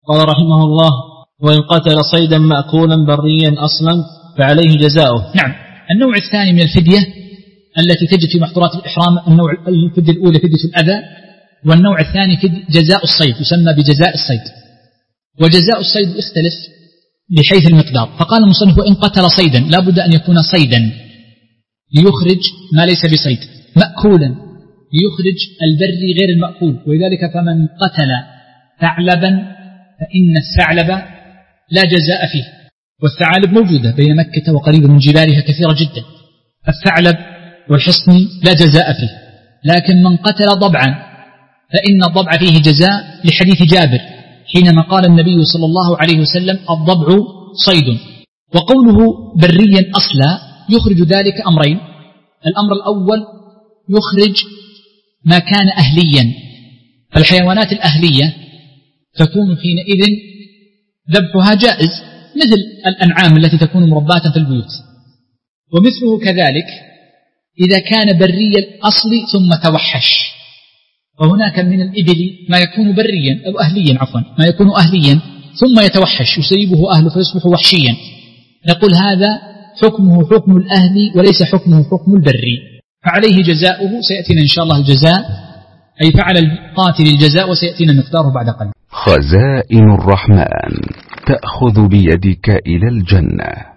قال رحمه الله: وإن قتل صيدا مأكولا بريا أصلا فعليه جزاؤه. نعم. النوع الثاني من الفدية التي تجد في محظورات الإحرام، الفدية الأولى فدية الأذى، والنوع الثاني جزاء الصيد، يسمى بجزاء الصيد. وجزاء الصيد يختلف بحيث المقدار. فقال المصنف: وإن قتل صيدا، لا بد أن يكون صيدا ليخرج ما ليس بصيد، مأكولا ليخرج البري غير المأكول. ولذلك فمن قتل ثعلبا فإن الثعلب لا جزاء فيه. والثعالب موجودة بين مكة وقريب من جبالها كثيرة جدا. الثعلب والحصن لا جزاء فيه. لكن من قتل ضبعا فإن الضبع فيه جزاء، لحديث جابر حينما قال النبي صلى الله عليه وسلم: الضبع صيد. وقوله بريا أصلا يخرج ذلك أمرين: الأمر الأول يخرج ما كان أهليا، الحيوانات الأهلية تكون حينئذ ذبحها جائز، مثل الأنعام التي تكون مرباة في البيوت. ومثله كذلك إذا كان بري الأصل ثم توحش. وهناك من الإبل ما يكون بريا أو أهليا، ما يكون أهليا ثم يتوحش، يسيبه أهله فيصبح وحشيا، نقول هذا حكمه حكم الأهلي وليس حكمه حكم البري، فعليه جزاؤه. سيأتينا إن شاء الله الجزاء، أي فعل القاتل الجزاء، وسيأتينا مقداره بعد قليل. خزائن الرحمن تأخذ بيدك إلى الجنة.